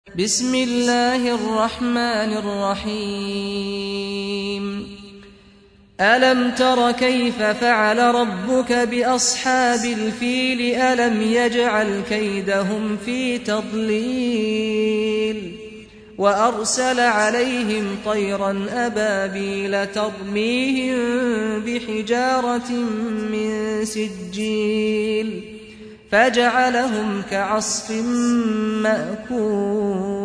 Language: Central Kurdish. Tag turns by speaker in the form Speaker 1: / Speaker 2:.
Speaker 1: بسم الله الرحمن الرحيم ألم تر كيف فعل ربك بأصحاب الفيل ألم يجعل كيدهم في تضليل وأرسل عليهم طيرا أبابيل ترميهم بحجارة من سجيل فجعلهم كعصف مأكول